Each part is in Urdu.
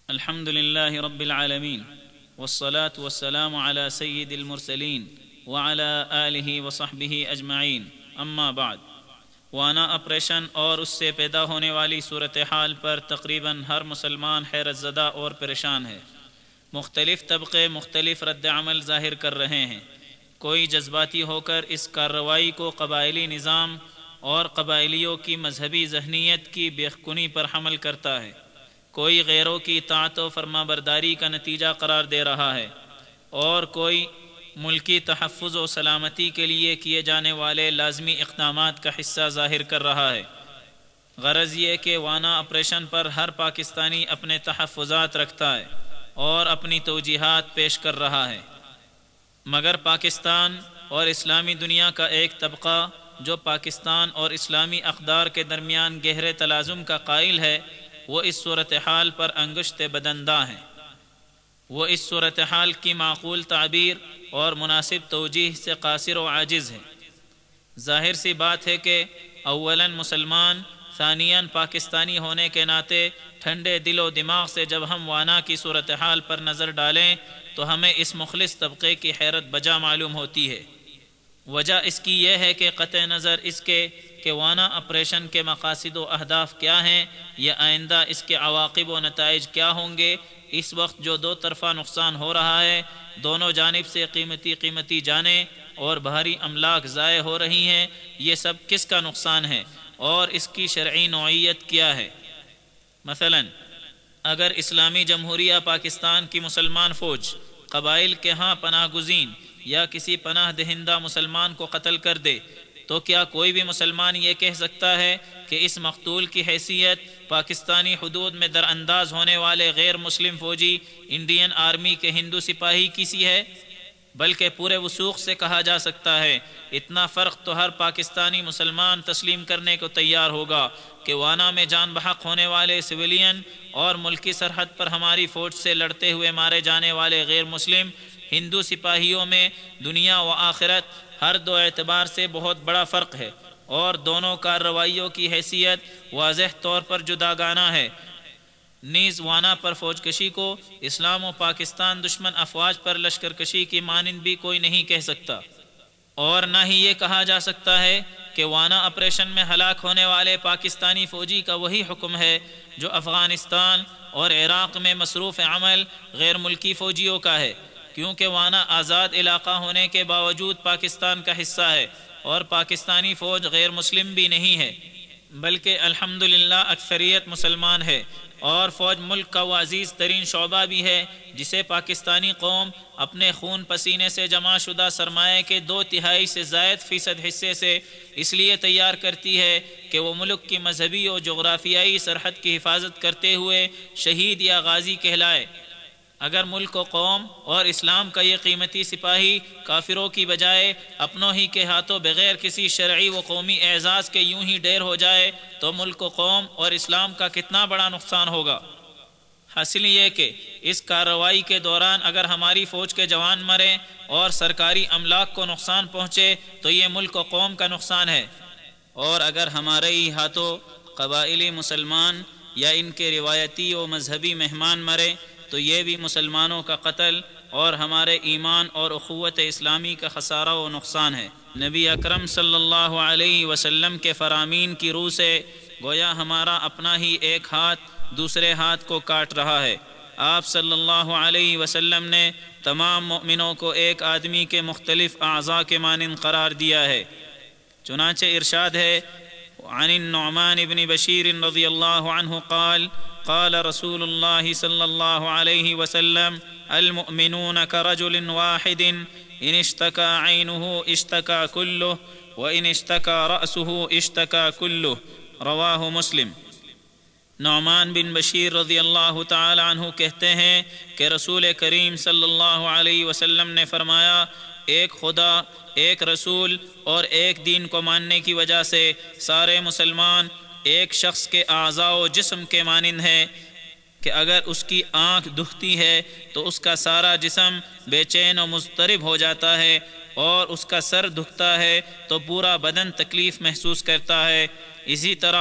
الحمد لله رب العالمين والصلاة والسلام على سيد المرسلين وعلى آله وصحبه اجمعین اما بعد۔ وانا آپریشن اور اس سے پیدا ہونے والی صورتحال پر تقریباً ہر مسلمان حیرت زدہ اور پریشان ہے۔ مختلف طبقے مختلف رد عمل ظاہر کر رہے ہیں۔ کوئی جذباتی ہو کر اس کارروائی کو قبائلی نظام اور قبائلیوں کی مذہبی ذہنیت کی بیخکنی پر حمل کرتا ہے، کوئی غیروں کی اطاعت و فرما برداری کا نتیجہ قرار دے رہا ہے، اور کوئی ملکی تحفظ و سلامتی کے لیے کیے جانے والے لازمی اقدامات کا حصہ ظاہر کر رہا ہے۔ غرض یہ کہ وانا آپریشن پر ہر پاکستانی اپنے تحفظات رکھتا ہے اور اپنی توجیہات پیش کر رہا ہے، مگر پاکستان اور اسلامی دنیا کا ایک طبقہ جو پاکستان اور اسلامی اقدار کے درمیان گہرے تلازم کا قائل ہے، وہ اس صورتحال پر انگشت بدنداں ہیں۔ وہ اس صورتحال کی معقول تعبیر اور مناسب توجیہ سے قاصر و عاجز ہے۔ ظاہر سی بات ہے کہ اولاً مسلمان، ثانیاً پاکستانی ہونے کے ناطے ٹھنڈے دل و دماغ سے جب ہم وانا کی صورتحال پر نظر ڈالیں تو ہمیں اس مخلص طبقے کی حیرت بجا معلوم ہوتی ہے۔ وجہ اس کی یہ ہے کہ قطع نظر اس کے کہ وانا آپریشن کے مقاصد و اہداف کیا ہیں یا آئندہ اس کے عواقب و نتائج کیا ہوں گے، اس وقت جو دو طرفہ نقصان ہو رہا ہے، دونوں جانب سے قیمتی جانیں اور بھاری املاک ضائع ہو رہی ہیں، یہ سب کس کا نقصان ہے اور اس کی شرعی نوعیت کیا ہے؟ مثلا اگر اسلامی جمہوریہ پاکستان کی مسلمان فوج قبائل کے ہاں پناہ گزین یا کسی پناہ دہندہ مسلمان کو قتل کر دے تو کیا کوئی بھی مسلمان یہ کہہ سکتا ہے کہ اس مقتول کی حیثیت پاکستانی حدود میں در انداز ہونے والے غیر مسلم فوجی انڈین آرمی کے ہندو سپاہی کی سی ہے؟ بلکہ پورے وثوق سے کہا جا سکتا ہے، اتنا فرق تو ہر پاکستانی مسلمان تسلیم کرنے کو تیار ہوگا کہ وانا میں جان بحق ہونے والے سویلین اور ملکی سرحد پر ہماری فوج سے لڑتے ہوئے مارے جانے والے غیر مسلم ہندو سپاہیوں میں دنیا و آخرت ہر دو اعتبار سے بہت بڑا فرق ہے، اور دونوں کارروائیوں کی حیثیت واضح طور پر جداگانہ ہے۔ نیز وانا پر فوج کشی کو اسلام و پاکستان دشمن افواج پر لشکر کشی کی مانند بھی کوئی نہیں کہہ سکتا، اور نہ ہی یہ کہا جا سکتا ہے کہ وانا آپریشن میں ہلاک ہونے والے پاکستانی فوجی کا وہی حکم ہے جو افغانستان اور عراق میں مصروف عمل غیر ملکی فوجیوں کا ہے، کیونکہ وانا آزاد علاقہ ہونے کے باوجود پاکستان کا حصہ ہے اور پاکستانی فوج غیر مسلم بھی نہیں ہے، بلکہ الحمدللہ اکثریت مسلمان ہے، اور فوج ملک کا وہ عزیز ترین شعبہ بھی ہے جسے پاکستانی قوم اپنے خون پسینے سے جمع شدہ سرمایہ کے 2/3 سے زائد فیصد حصے سے اس لیے تیار کرتی ہے کہ وہ ملک کی مذہبی اور جغرافیائی سرحد کی حفاظت کرتے ہوئے شہید یا غازی کہلائے۔ اگر ملک و قوم اور اسلام کا یہ قیمتی سپاہی کافروں کی بجائے اپنوں ہی کے ہاتھوں بغیر کسی شرعی و قومی اعزاز کے یوں ہی ڈیر ہو جائے تو ملک و قوم اور اسلام کا کتنا بڑا نقصان ہوگا۔ حاصل یہ کہ اس کارروائی کے دوران اگر ہماری فوج کے جوان مریں اور سرکاری املاک کو نقصان پہنچے تو یہ ملک و قوم کا نقصان ہے، اور اگر ہمارے ہی ہاتھوں قبائلی مسلمان یا ان کے روایتی و مذہبی مہمان مرے تو یہ بھی مسلمانوں کا قتل اور ہمارے ایمان اور اخوت اسلامی کا خسارہ و نقصان ہے۔ نبی اکرم صلی اللہ علیہ وسلم کے فرامین کی روح سے گویا ہمارا اپنا ہی ایک ہاتھ دوسرے ہاتھ کو کاٹ رہا ہے۔ آپ صلی اللہ علیہ وسلم نے تمام مؤمنوں کو ایک آدمی کے مختلف اعضاء کے مانند قرار دیا ہے، چنانچہ ارشاد ہے عن النعمان بن بشیر رضی اللہ عنہ قال قال رسول اللہ صلی اللہ علیہ وسلم المؤمنون كرجل واحد ان اشتكى عينه اشتكى كله وان اشتكى رأسه اشتكى كله رواہ مسلم۔ نعمان بن بشیر رضی اللہ تعالی عنہ کہتے ہیں کہ رسول کریم صلی اللہ علیہ وسلم نے فرمایا، ایک خدا، ایک رسول اور ایک دین کو ماننے کی وجہ سے سارے مسلمان ایک شخص کے اعضاء و جسم کے مانند ہے کہ اگر اس کی آنکھ دکھتی ہے تو اس کا سارا جسم بے چین و مضطرب ہو جاتا ہے، اور اس کا سر دکھتا ہے تو پورا بدن تکلیف محسوس کرتا ہے۔ اسی طرح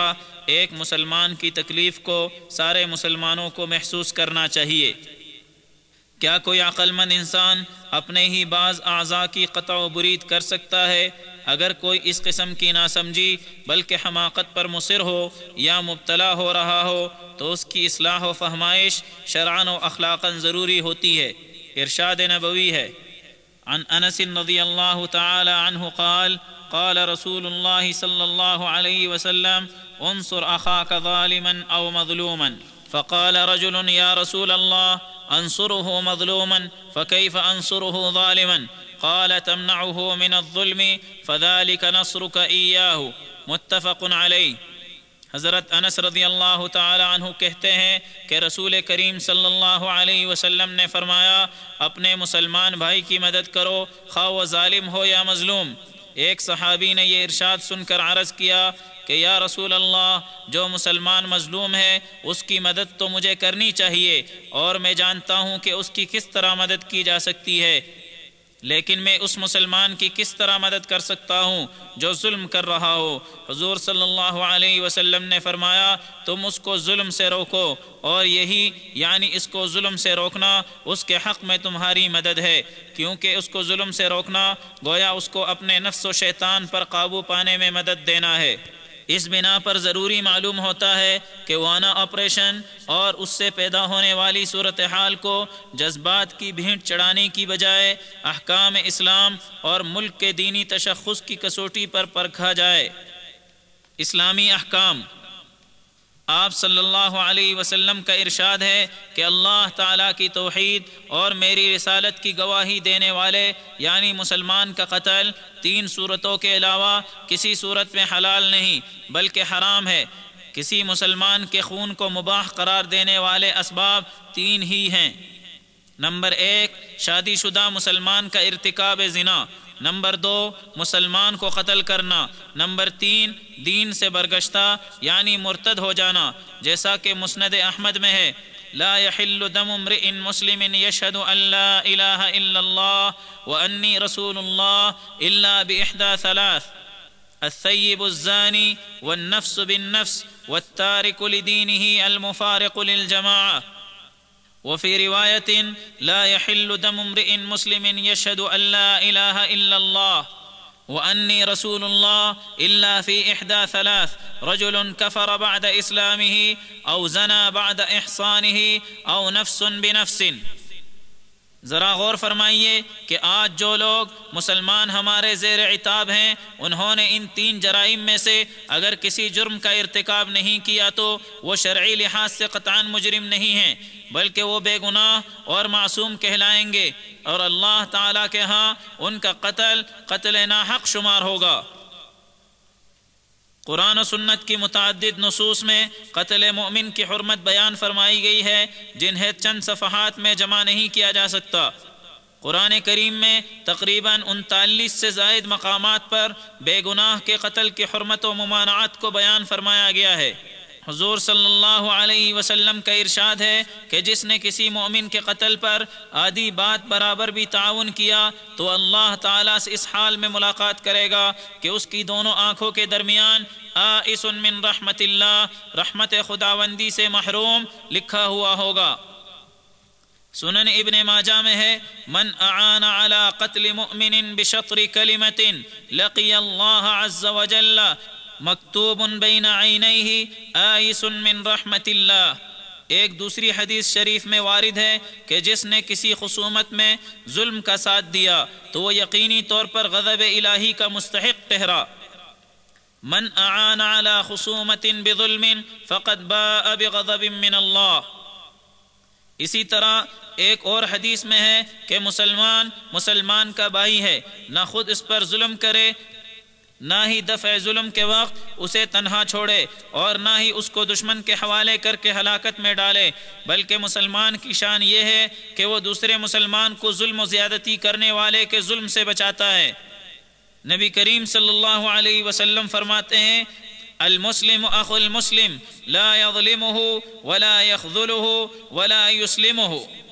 ایک مسلمان کی تکلیف کو سارے مسلمانوں کو محسوس کرنا چاہیے۔ کیا کوئی عقل مند انسان اپنے ہی بعض اعضاء کی قطع و برید کر سکتا ہے؟ اگر کوئی اس قسم کی ناسمجھی بلکہ حماقت پر مصر ہو یا مبتلا ہو رہا ہو تو اس کی اصلاح و فہمائش شرعاً و اخلاقاً ضروری ہوتی ہے۔ ارشاد نبوی ہے، عن انس رضی اللہ تعالی عنہ قال قال رسول اللہ صلی اللہ علیہ وسلم انصر اخاک ظالما او مظلوما فقال رجل یا رسول اللہ انصره مظلوما فكيف انصره ظالما قال تمنعه من الظلم فذلك نصرك إياه متفق علیہ۔ حضرت انس رضی اللہ تعالی عنہ کہتے ہیں کہ رسول کریم صلی اللہ علیہ وسلم نے فرمایا، اپنے مسلمان بھائی کی مدد کرو خواہ وہ ظالم ہو یا مظلوم۔ ایک صحابی نے یہ ارشاد سن کر عرض کیا کہ یا رسول اللہ، جو مسلمان مظلوم ہے اس کی مدد تو مجھے کرنی چاہیے، اور میں جانتا ہوں کہ اس کی کس طرح مدد کی جا سکتی ہے، لیکن میں اس مسلمان کی کس طرح مدد کر سکتا ہوں جو ظلم کر رہا ہو؟ حضور صلی اللہ علیہ وسلم نے فرمایا، تم اس کو ظلم سے روکو، اور یہی یعنی اس کو ظلم سے روکنا اس کے حق میں تمہاری مدد ہے، کیونکہ اس کو ظلم سے روکنا گویا اس کو اپنے نفس و شیطان پر قابو پانے میں مدد دینا ہے۔ اس بنا پر ضروری معلوم ہوتا ہے کہ وانا آپریشن اور اس سے پیدا ہونے والی صورتحال کو جذبات کی بھینٹ چڑھانے کی بجائے احکام اسلام اور ملک کے دینی تشخص کی کسوٹی پر پرکھا جائے۔ اسلامی احکام۔ آپ صلی اللہ علیہ وسلم کا ارشاد ہے کہ اللہ تعالیٰ کی توحید اور میری رسالت کی گواہی دینے والے یعنی مسلمان کا قتل 3 صورتوں کے علاوہ کسی صورت میں حلال نہیں بلکہ حرام ہے۔ کسی مسلمان کے خون کو مباح قرار دینے والے اسباب 3 ہی ہیں۔ نمبر 1، شادی شدہ مسلمان کا ارتکاب زنا۔ نمبر 2، مسلمان کو قتل کرنا۔ نمبر 3، دین سے برگشتہ یعنی مرتد ہو جانا، جیسا کہ مسند احمد میں ہے، لا يحل دم امرئ مسلم يشهد ان لا اله الا الله واني رسول الله الا باحدى ثلاث، الثيب الزاني والنفس بالنفس والتارك لدينه المفارق للجماعة۔ وفي رواية لا يحل دم امرئ مسلم يشهد أن لا إله إلا الله وأني رسول الله إلا في إحدى ثلاث، رجل كفر بعد إسلامه أو زنى بعد إحصانه أو نفس بنفس۔ ذرا غور فرمائیے کہ آج جو لوگ مسلمان ہمارے زیر عتاب ہیں، انہوں نے ان 3 جرائم میں سے اگر کسی جرم کا ارتکاب نہیں کیا تو وہ شرعی لحاظ سے قطعاً مجرم نہیں ہیں، بلکہ وہ بے گناہ اور معصوم کہلائیں گے، اور اللہ تعالیٰ کے ہاں ان کا قتل ناحق شمار ہوگا۔ قرآن و سنت کی متعدد نصوص میں قتل مومن کی حرمت بیان فرمائی گئی ہے، جنہیں چند صفحات میں جمع نہیں کیا جا سکتا۔ قرآن کریم میں تقریباً 39 سے زائد مقامات پر بے گناہ کے قتل کی حرمت و ممانعت کو بیان فرمایا گیا ہے۔ حضور صلی اللہ علیہ وسلم کا ارشاد ہے کہ جس نے کسی مومن کے قتل پر آدھی بات برابر بھی تعاون کیا تو اللہ تعالیٰ سے اس حال میں ملاقات کرے گا کہ اس کی دونوں آنکھوں کے درمیان آئس من رحمت اللہ، رحمت خداوندی سے محروم لکھا ہوا ہوگا۔ سنن ابن ماجہ میں ہے، من اعان علی قتل مؤمن بشطر کلمۃ لقی اللہ عز وجل مکتوب بین عینیہ آئس من رحمت اللہ۔ ایک دوسری حدیث شریف میں وارد ہے کہ جس نے کسی خصومت میں ظلم کا ساتھ دیا تو وہ یقینی طور پر غضب الہی کا مستحق ٹھہرا۔ من اعان علی خصومت بظلم فقد باء بغضب من اللہ۔ اسی طرح ایک اور حدیث میں ہے کہ مسلمان کا بھائی ہے، نہ خود اس پر ظلم کرے، نہ ہی دفع ظلم کے وقت اسے تنہا چھوڑے، اور نہ ہی اس کو دشمن کے حوالے کر کے ہلاکت میں ڈالے، بلکہ مسلمان کی شان یہ ہے کہ وہ دوسرے مسلمان کو ظلم و زیادتی کرنے والے کے ظلم سے بچاتا ہے۔ نبی کریم صلی اللہ علیہ وسلم فرماتے ہیں، المسلم اخو المسلم لا يظلمه ولا يخذله ولا يسلمه۔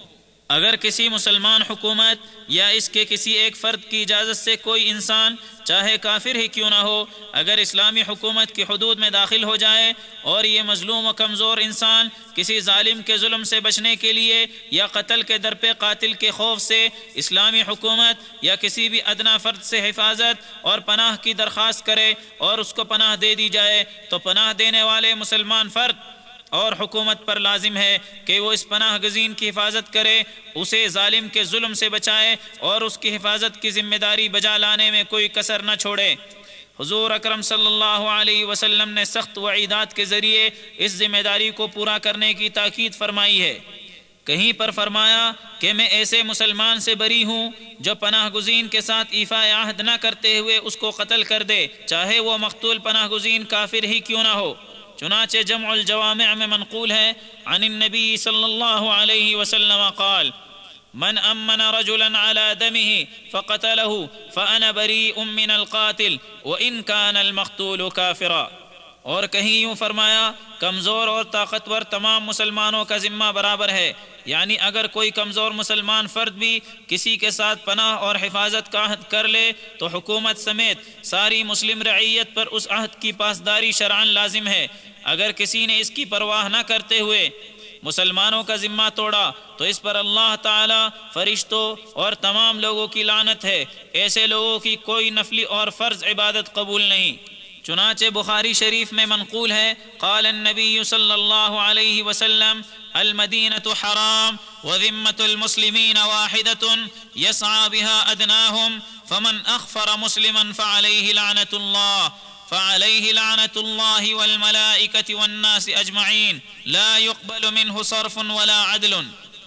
اگر کسی مسلمان حکومت یا اس کے کسی ایک فرد کی اجازت سے کوئی انسان چاہے کافر ہی کیوں نہ ہو اگر اسلامی حکومت کی حدود میں داخل ہو جائے اور یہ مظلوم و کمزور انسان کسی ظالم کے ظلم سے بچنے کے لیے یا قتل کے در پہ قاتل کے خوف سے اسلامی حکومت یا کسی بھی ادنا فرد سے حفاظت اور پناہ کی درخواست کرے اور اس کو پناہ دے دی جائے تو پناہ دینے والے مسلمان فرد اور حکومت پر لازم ہے کہ وہ اس پناہ گزین کی حفاظت کرے، اسے ظالم کے ظلم سے بچائے اور اس کی حفاظت کی ذمہ داری بجا لانے میں کوئی کسر نہ چھوڑے۔ حضور اکرم صلی اللہ علیہ وسلم نے سخت وعیدات کے ذریعے اس ذمہ داری کو پورا کرنے کی تاکید فرمائی ہے۔ کہیں پر فرمایا کہ میں ایسے مسلمان سے بری ہوں جو پناہ گزین کے ساتھ ایفاء عہد نہ کرتے ہوئے اس کو قتل کر دے، چاہے وہ مقتول پناہ گزین کافر ہی کیوں نہ ہو۔ چنانچہ جمع الجوامع میں منقول ہے عن النبی صلی اللہ علیہ وسلم قال من امن رجلا على دمه فقتله فانا بريء من القاتل وان كان المقتول كافرا۔ اور کہیں یوں فرمایا کمزور اور طاقتور تمام مسلمانوں کا ذمہ برابر ہے، یعنی اگر کوئی کمزور مسلمان فرد بھی کسی کے ساتھ پناہ اور حفاظت کا عہد کر لے تو حکومت سمیت ساری مسلم رعیت پر اس عہد کی پاسداری شرعاً لازم ہے۔ اگر کسی نے اس کی پرواہ نہ کرتے ہوئے مسلمانوں کا ذمہ توڑا تو اس پر اللہ تعالی، فرشتوں اور تمام لوگوں کی لعنت ہے۔ ایسے لوگوں کی کوئی نفلی اور فرض عبادت قبول نہیں۔ چنانچہ بخاری شریف میں منقول ہے قال النبی صلی اللہ علیہ وسلم المدینة حرام وذمة المسلمین واحدة يسعى بها أدناهم فمن أخفر مسلما فعليه لعنة الله والملائكة والناس أجمعين لا يقبل منه صرف ولا عدل۔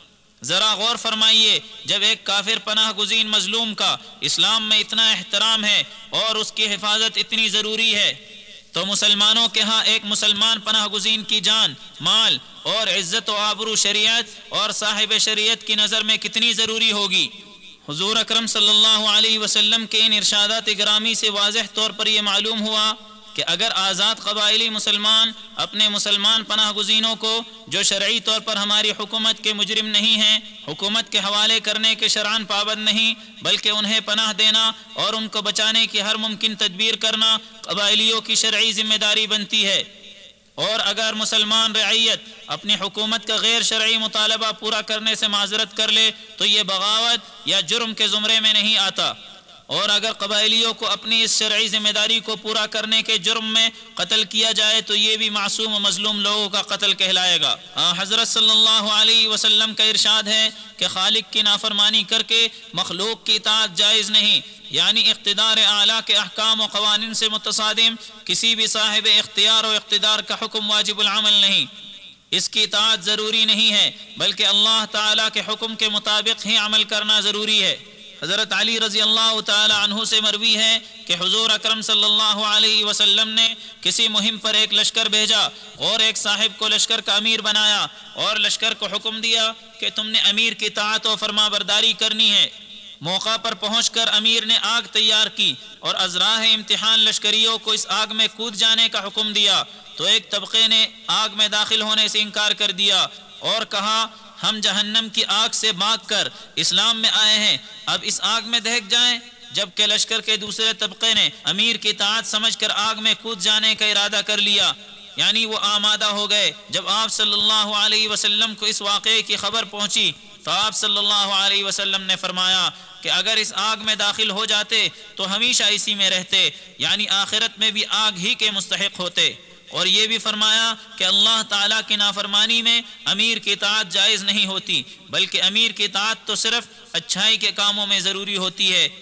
ذرا غور فرمائیے، جب ایک کافر پناہ گزین مظلوم کا اسلام میں اتنا احترام ہے اور اس کی حفاظت اتنی ضروری ہے تو مسلمانوں کے ہاں ایک مسلمان پناہ گزین کی جان، مال اور عزت و آبرو شریعت اور صاحب شریعت کی نظر میں کتنی ضروری ہوگی۔ حضور اکرم صلی اللہ علیہ وسلم کے ان ارشادات گرامی سے واضح طور پر یہ معلوم ہوا کہ اگر آزاد قبائلی مسلمان اپنے مسلمان پناہ گزینوں کو جو شرعی طور پر ہماری حکومت کے مجرم نہیں ہیں حکومت کے حوالے کرنے کے شرعاً پابند نہیں، بلکہ انہیں پناہ دینا اور ان کو بچانے کی ہر ممکن تدبیر کرنا قبائلیوں کی شرعی ذمہ داری بنتی ہے، اور اگر مسلمان رعیت اپنی حکومت کا غیر شرعی مطالبہ پورا کرنے سے معذرت کر لے تو یہ بغاوت یا جرم کے زمرے میں نہیں آتا، اور اگر قبائلیوں کو اپنی اس شرعی ذمہ داری کو پورا کرنے کے جرم میں قتل کیا جائے تو یہ بھی معصوم و مظلوم لوگوں کا قتل کہلائے گا۔ حضرت صلی اللہ علیہ وسلم کا ارشاد ہے کہ خالق کی نافرمانی کر کے مخلوق کی اطاعت جائز نہیں، یعنی اقتدار اعلیٰ کے احکام و قوانین سے متصادم کسی بھی صاحب اختیار و اقتدار کا حکم واجب العمل نہیں، اس کی اطاعت ضروری نہیں ہے، بلکہ اللہ تعالیٰ کے حکم کے مطابق ہی عمل کرنا ضروری ہے۔ حضرت علی رضی اللہ تعالی عنہ سے مروی ہے کہ حضور اکرم صلی اللہ علیہ وسلم نے کسی مہم پر ایک لشکر بھیجا اور ایک صاحب کو لشکر کا امیر بنایا اور لشکر کو حکم دیا کہ تم نے امیر کی اطاعت و فرما برداری کرنی ہے۔ موقع پر پہنچ کر امیر نے آگ تیار کی اور از راہ امتحان لشکریوں کو اس آگ میں کود جانے کا حکم دیا تو ایک طبقے نے آگ میں داخل ہونے سے انکار کر دیا اور کہا ہم جہنم کی آگ سے بھاگ کر اسلام میں آئے ہیں، اب اس آگ میں دہک جائیں، جبکہ لشکر کے دوسرے طبقے نے امیر کی اطاعت سمجھ کر آگ میں کود جانے کا ارادہ کر لیا، یعنی وہ آمادہ ہو گئے۔ جب آپ صلی اللہ علیہ وسلم کو اس واقعے کی خبر پہنچی تو آپ صلی اللہ علیہ وسلم نے فرمایا کہ اگر اس آگ میں داخل ہو جاتے تو ہمیشہ اسی میں رہتے، یعنی آخرت میں بھی آگ ہی کے مستحق ہوتے، اور یہ بھی فرمایا کہ اللہ تعالیٰ کی نافرمانی میں امیر کی اطاعت جائز نہیں ہوتی، بلکہ امیر کی اطاعت تو صرف اچھائی کے کاموں میں ضروری ہوتی ہے۔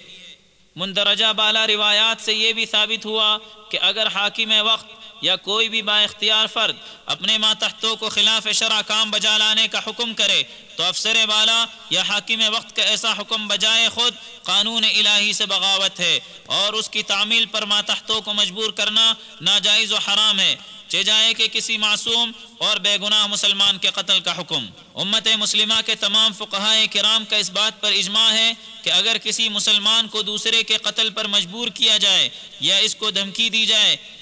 مندرجہ بالا روایات سے یہ بھی ثابت ہوا کہ اگر حاکم وقت یا کوئی بھی با اختیار فرد اپنے ماتحتوں کو خلاف شرع کام بجا لانے کا حکم کرے تو افسر بالا یا حاکم وقت کا ایسا حکم بجائے خود قانون الہی سے بغاوت ہے، اور اس کی تعمیل پر ماتحتوں کو مجبور کرنا ناجائز و حرام ہے، چاہے کہ کسی معصوم اور بے گناہ مسلمان کے قتل کا حکم۔ امت مسلمہ کے تمام فقہائے کرام کا اس بات پر اجماع ہے کہ اگر کسی مسلمان کو دوسرے کے قتل پر مجبور کیا جائے یا اس کو دھمکی دی جائے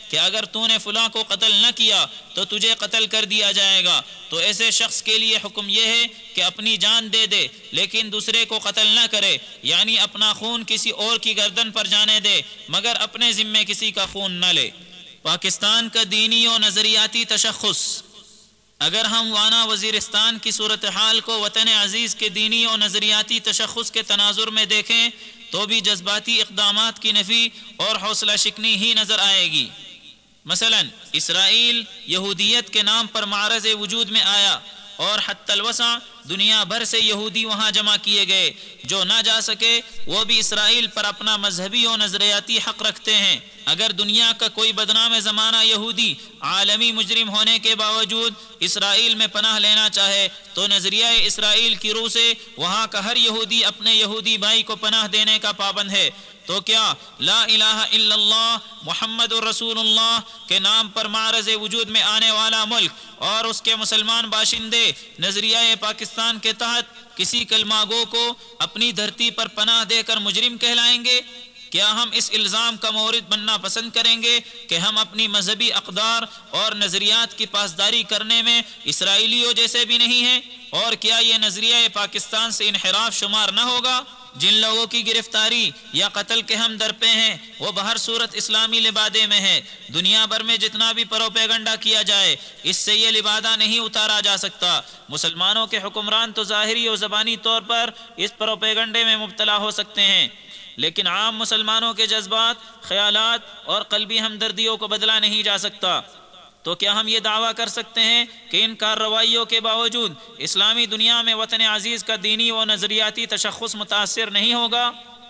کہ اگر تو نے فلاں کو قتل نہ کیا تو تجھے قتل کر دیا جائے گا، تو ایسے شخص کے لیے حکم یہ ہے کہ اپنی جان دے دے لیکن دوسرے کو قتل نہ کرے، یعنی اپنا خون کسی اور کی گردن پر جانے دے مگر اپنے ذمے کسی کا خون نہ لے۔ پاکستان کا دینی و نظریاتی تشخص۔ اگر ہم وانا وزیرستان کی صورتحال کو وطن عزیز کے دینی و نظریاتی تشخص کے تناظر میں دیکھیں تو بھی جذباتی اقدامات کی نفی اور حوصلہ شکنی ہی نظر آئے گی۔ مثلا اسرائیل یہودیت کے نام پر معرض وجود میں آیا اور حتی الوسع دنیا بھر سے یہودی وہاں جمع کیے گئے، جو نہ جا سکے وہ بھی اسرائیل پر اپنا مذہبی و نظریاتی حق رکھتے ہیں۔ اگر دنیا کا کوئی بدنام زمانہ یہودی عالمی مجرم ہونے کے باوجود اسرائیل میں پناہ لینا چاہے تو نظریہ اسرائیل کی روح سے وہاں کا ہر یہودی اپنے یہودی بھائی کو پناہ دینے کا پابند ہے۔ تو کیا لا الہ الا اللہ محمد الرسول اللہ کے نام پر معرض وجود میں آنے والا ملک اور اس کے مسلمان باشندے نظریہ پاکستان کے تحت کسی کلمہ گو کو اپنی دھرتی پر پناہ دے کر مجرم کہلائیں گے؟ کیا ہم اس الزام کا مورد بننا پسند کریں گے کہ ہم اپنی مذہبی اقدار اور نظریات کی پاسداری کرنے میں اسرائیلیوں جیسے بھی نہیں ہیں؟ اور کیا یہ نظریہ پاکستان سے انحراف شمار نہ ہوگا؟ جن لوگوں کی گرفتاری یا قتل کے ہم درپے ہیں وہ بہر صورت اسلامی لبادے میں ہے۔ دنیا بھر میں جتنا بھی پروپیگنڈا کیا جائے اس سے یہ لبادہ نہیں اتارا جا سکتا۔ مسلمانوں کے حکمران تو ظاہری اور زبانی طور پر اس پروپیگنڈے میں مبتلا ہو سکتے ہیں، لیکن عام مسلمانوں کے جذبات، خیالات اور قلبی ہمدردیوں کو بدلا نہیں جا سکتا۔ تو کیا ہم یہ دعویٰ کر سکتے ہیں کہ ان کارروائیوں کے باوجود اسلامی دنیا میں وطن عزیز کا دینی و نظریاتی تشخص متاثر نہیں ہوگا؟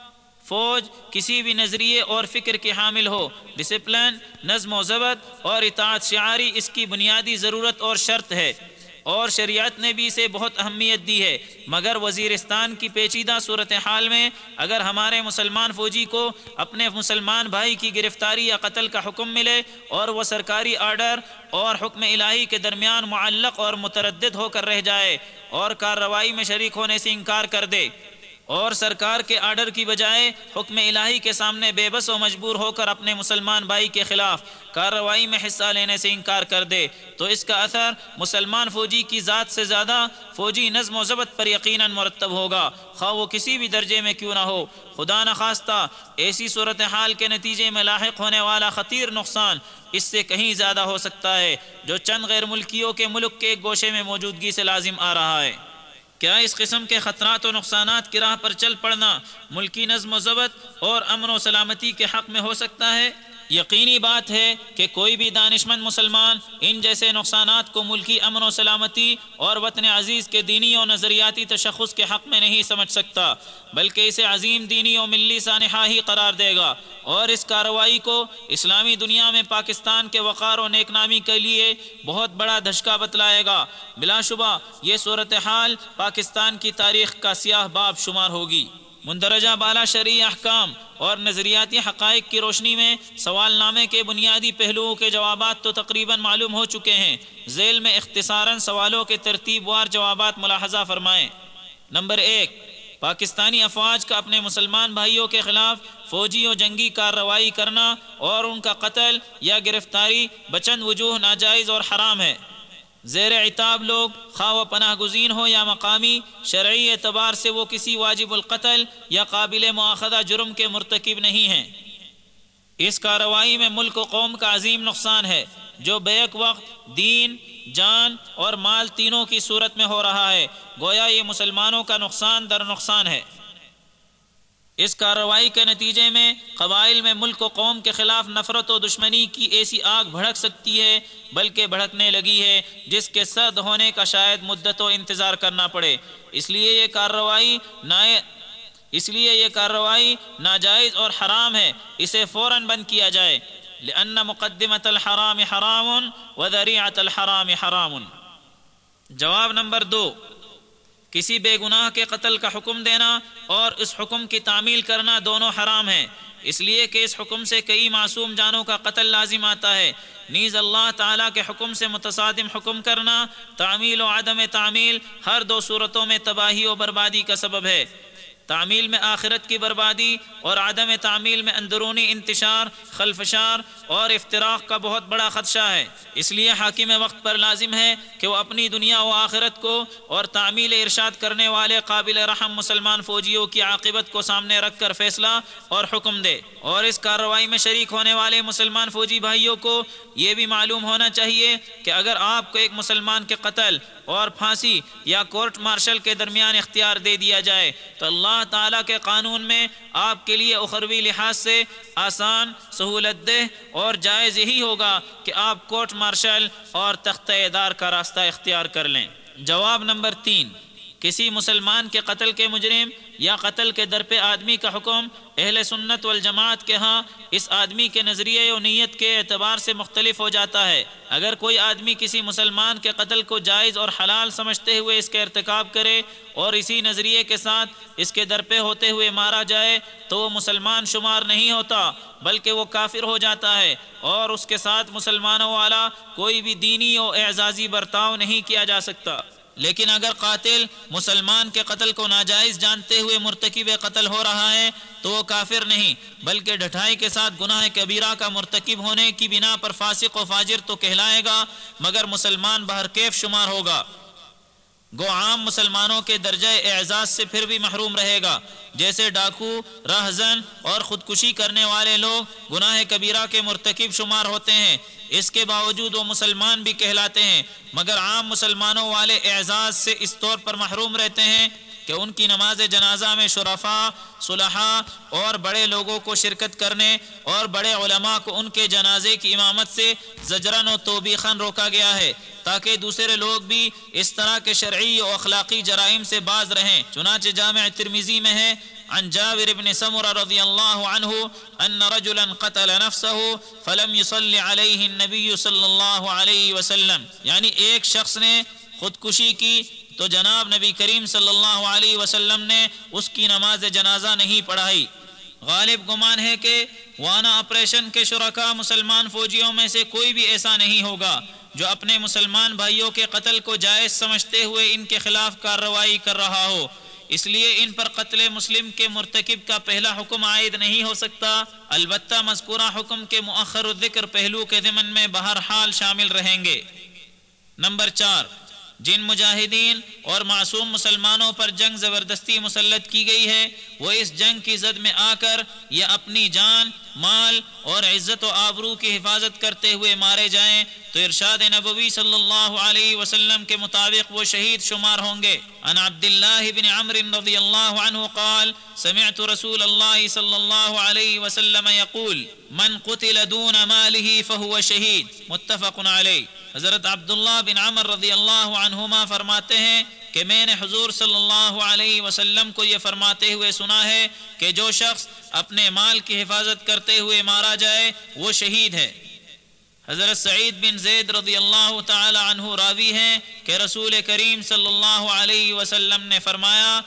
فوج کسی بھی نظریے اور فکر کی حامل ہو، ڈسپلن، نظم و ضبط اور اطاعت شعاری اس کی بنیادی ضرورت اور شرط ہے، اور شریعت نے بھی اسے بہت اہمیت دی ہے۔ مگر وزیرستان کی پیچیدہ صورتحال میں اگر ہمارے مسلمان فوجی کو اپنے مسلمان بھائی کی گرفتاری یا قتل کا حکم ملے اور وہ سرکاری آرڈر اور حکم الہی کے درمیان معلق اور متردد ہو کر رہ جائے اور کارروائی میں شریک ہونے سے انکار کر دے، اور سرکار کے آرڈر کی بجائے حکم الہی کے سامنے بے بس و مجبور ہو کر اپنے مسلمان بھائی کے خلاف کارروائی میں حصہ لینے سے انکار کر دے، تو اس کا اثر مسلمان فوجی کی ذات سے زیادہ فوجی نظم و ضبط پر یقیناً مرتب ہوگا، خواہ وہ کسی بھی درجے میں کیوں نہ ہو۔ خدا نخواستہ ایسی صورتحال کے نتیجے میں لاحق ہونے والا خطیر نقصان اس سے کہیں زیادہ ہو سکتا ہے جو چند غیر ملکیوں کے ملک کے ایک گوشے میں موجودگی سے لازم آ رہا ہے۔ کیا اس قسم کے خطرات و نقصانات کی راہ پر چل پڑنا ملکی نظم و ضبط اور امن و سلامتی کے حق میں ہو سکتا ہے؟ یقینی بات ہے کہ کوئی بھی دانشمند مسلمان ان جیسے نقصانات کو ملکی امن و سلامتی اور وطن عزیز کے دینی و نظریاتی تشخص کے حق میں نہیں سمجھ سکتا، بلکہ اسے عظیم دینی و ملی سانحہ ہی قرار دے گا، اور اس کارروائی کو اسلامی دنیا میں پاکستان کے وقار و نیک نامی کے لیے بہت بڑا دھچکا بتلائے گا۔ بلا شبہ یہ صورتحال پاکستان کی تاریخ کا سیاہ باب شمار ہوگی۔ مندرجہ بالا شرعی احکام اور نظریاتی حقائق کی روشنی میں سوال نامے کے بنیادی پہلوؤں کے جوابات تو تقریباً معلوم ہو چکے ہیں۔ ذیل میں اختصاراً سوالوں کے ترتیب وار جوابات ملاحظہ فرمائیں۔ نمبر 1، پاکستانی افواج کا اپنے مسلمان بھائیوں کے خلاف فوجی و جنگی کارروائی کرنا اور ان کا قتل یا گرفتاری بچند وجوہ ناجائز اور حرام ہے۔ زیر عتاب لوگ، خواہ وہ پناہ گزین ہو یا مقامی، شرعی اعتبار سے وہ کسی واجب القتل یا قابل مؤاخذہ جرم کے مرتکب نہیں ہیں۔ اس کارروائی میں ملک و قوم کا عظیم نقصان ہے جو بیک وقت دین، جان اور مال تینوں کی صورت میں ہو رہا ہے، گویا یہ مسلمانوں کا نقصان در نقصان ہے۔ اس کارروائی کے نتیجے میں قبائل میں ملک و قوم کے خلاف نفرت و دشمنی کی ایسی آگ بھڑک سکتی ہے، بلکہ بھڑکنے لگی ہے، جس کے سرد ہونے کا شاید مدت و انتظار کرنا پڑے۔ اس لیے یہ کارروائی ناجائز اور حرام ہے، اسے فوراً بند کیا جائے، لأن مقدمۃ الحرام حرام وذریعۃ الحرام حرام۔ جواب نمبر 2، کسی بے گناہ کے قتل کا حکم دینا اور اس حکم کی تعمیل کرنا دونوں حرام ہیں، اس لیے کہ اس حکم سے کئی معصوم جانوں کا قتل لازم آتا ہے۔ نیز اللہ تعالیٰ کے حکم سے متصادم حکم کرنا، تعمیل و عدم تعمیل، ہر دو صورتوں میں تباہی و بربادی کا سبب ہے۔ تعمیل میں آخرت کی بربادی اور عدم تعمیل میں اندرونی انتشار، خلفشار اور افتراق کا بہت بڑا خدشہ ہے۔ اس لیے حاکم وقت پر لازم ہے کہ وہ اپنی دنیا و آخرت کو اور تعمیل ارشاد کرنے والے قابل رحم مسلمان فوجیوں کی عاقبت کو سامنے رکھ کر فیصلہ اور حکم دے، اور اس کارروائی میں شریک ہونے والے مسلمان فوجی بھائیوں کو یہ بھی معلوم ہونا چاہیے کہ اگر آپ کو ایک مسلمان کے قتل اور پھانسی یا کورٹ مارشل کے درمیان اختیار دے دیا جائے تو اللہ تعالیٰ کے قانون میں آپ کے لیے اخروی لحاظ سے آسان، سہولت دہ اور جائز یہی ہوگا کہ آپ کورٹ مارشل اور تختہ اعدام کا راستہ اختیار کر لیں۔ جواب نمبر 3، کسی مسلمان کے قتل کے مجرم یا قتل کے درپے آدمی کا حکم اہل سنت والجماعت کے ہاں اس آدمی کے نظریے و نیت کے اعتبار سے مختلف ہو جاتا ہے۔ اگر کوئی آدمی کسی مسلمان کے قتل کو جائز اور حلال سمجھتے ہوئے اس کا ارتکاب کرے اور اسی نظریے کے ساتھ اس کے درپے ہوتے ہوئے مارا جائے تو وہ مسلمان شمار نہیں ہوتا بلکہ وہ کافر ہو جاتا ہے، اور اس کے ساتھ مسلمانوں والا کوئی بھی دینی و اعزازی برتاؤ نہیں کیا جا سکتا۔ لیکن اگر قاتل مسلمان کے قتل کو ناجائز جانتے ہوئے مرتکب قتل ہو رہا ہے تو وہ کافر نہیں بلکہ ڈھٹائی کے ساتھ گناہ کبیرہ کا مرتکب ہونے کی بنا پر فاسق و فاجر تو کہلائے گا مگر مسلمان بہرکیف شمار ہوگا، گو عام مسلمانوں کے درجہ اعزاز سے پھر بھی محروم رہے گا۔ جیسے ڈاکو، راہزن اور خودکشی کرنے والے لوگ گناہ کبیرہ کے مرتکب شمار ہوتے ہیں، اس کے باوجود وہ مسلمان بھی کہلاتے ہیں مگر عام مسلمانوں والے اعزاز سے اس طور پر محروم رہتے ہیں کہ ان کی نماز جنازہ میں شرفاء، صلحاء اور بڑے لوگوں کو شرکت کرنے اور بڑے علماء کو ان کے جنازے کی امامت سے زجرن و توبیخن روکا گیا ہے تاکہ دوسرے لوگ بھی اس طرح کے شرعی و اخلاقی جرائم سے باز رہیں۔ چنانچہ جامع ترمذی میں ہے عن جابر بن سمرہ رضی اللہ عنہ ان رجلا قتل نفسه فلم يصل علیہ النبی صلی اللہ علیہ وسلم، یعنی ایک شخص نے خودکشی کی تو جناب نبی کریم صلی اللہ علیہ وسلم نے اس کی نماز جنازہ نہیں پڑھائی۔ غالب گمان ہے کہ وانا آپریشن کے شرکاء مسلمان فوجیوں میں سے کوئی بھی ایسا نہیں ہوگا جو اپنے مسلمان بھائیوں کے قتل کو جائز سمجھتے ہوئے ان کے خلاف کارروائی کر رہا ہو، اس لیے ان پر قتل مسلم کے مرتکب کا پہلا حکم عائد نہیں ہو سکتا، البتہ مذکورہ حکم کے مؤخر الذکر پہلو کے ضمن میں بہرحال شامل رہیں گے۔ نمبر 4، جن مجاہدین اور معصوم مسلمانوں پر جنگ زبردستی مسلط کی گئی ہے وہ اس جنگ کی زد میں آ کر یا اپنی جان، مال اور عزت و آبرو کی حفاظت کرتے ہوئے مارے جائیں تو ارشاد نبوی صلی اللہ علیہ وسلم کے مطابق وہ شہید شمار ہوں گے۔ عن عبداللہ بن عمرو رضی اللہ عنہ قال سمعت رسول اللہ صلی اللہ علیہ وسلم یقول من قتل دون ماله فهو شہید، متفق علیہ۔ حضرت عبداللہ بن عمر رضی اللہ عنہما فرماتے ہیں کہ میں نے حضور صلی اللہ علیہ وسلم کو یہ فرماتے ہوئے سنا ہے کہ جو شخص اپنے مال کی حفاظت کرتے ہوئے مارا جائے وہ شہید ہے۔ حضرت سعید بن زید رضی اللہ تعالی عنہ راوی ہیں کہ رسول کریم صلی اللہ علیہ وسلم نے فرمایا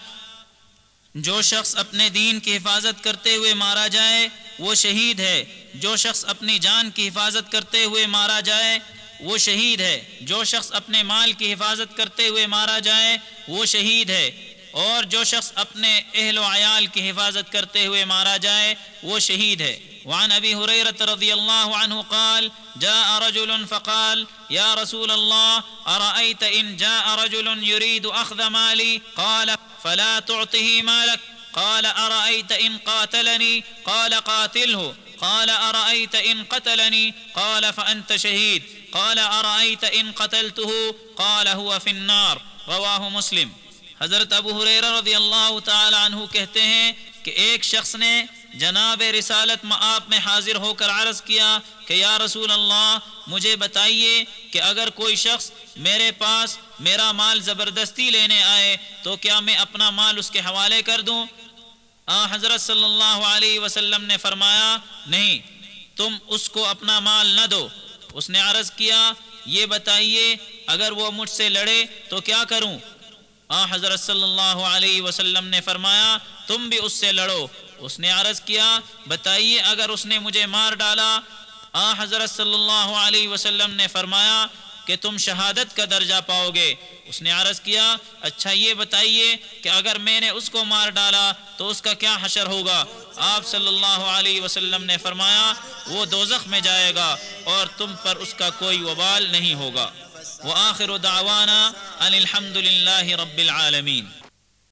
جو شخص اپنے دین کی حفاظت کرتے ہوئے مارا جائے وہ شہید ہے، جو شخص اپنی جان کی حفاظت کرتے ہوئے مارا جائے وہ شہید ہے، جو شخص اپنے مال کی حفاظت کرتے ہوئے مارا جائے وہ شہید ہے، اور جو شخص اپنے اہل و عیال کی حفاظت کرتے ہوئے مارا جائے وہ شہید ہے۔ وعن ابی ہریرہ رضی اللہ عنہ قال جاء رجل فقال یا رسول اللہ ارأیت ان جاء رجل يريد اخذ مالی قال فلا تعطه مالک قال ارأیت ان قاتلنی قال قاتله قال ارأیت ان قتلنی قال فانت شہید قال ارأیت ان قتلته قال هو في النار، رواہ مسلم۔ حضرت ابو ہریرہ رضی اللہ تعالی عنہ کہتے ہیں کہ ایک شخص نے جناب رسالت مآب میں حاضر ہو کر عرض کیا کہ یا رسول اللہ مجھے بتائیے کہ اگر کوئی شخص میرے پاس میرا مال زبردستی لینے آئے تو کیا میں اپنا مال اس کے حوالے کر دوں؟ حضرت صلی اللہ علیہ وسلم نے فرمایا نہیں، تم اس کو اپنا مال نہ دو۔ اس نے عرض کیا یہ بتائیے اگر وہ مجھ سے لڑے تو کیا کروں؟ حضرت صلی اللہ علیہ وسلم نے فرمایا تم بھی اس سے لڑو۔ اس نے عرض کیا بتائیے اگر اس نے مجھے مار ڈالا؟ حضرت صلی اللہ علیہ وسلم نے فرمایا کہ تم شہادت کا درجہ پاؤ گے۔ اس نے عرض کیا اچھا یہ بتائیے کہ اگر میں نے اس کو مار ڈالا تو اس کا کیا حشر ہوگا؟ آپ صلی اللہ علیہ وسلم نے فرمایا وہ دوزخ میں جائے گا اور تم پر اس کا کوئی وبال نہیں ہوگا۔ وآخر دعوانا ان الحمد للہ رب العالمین۔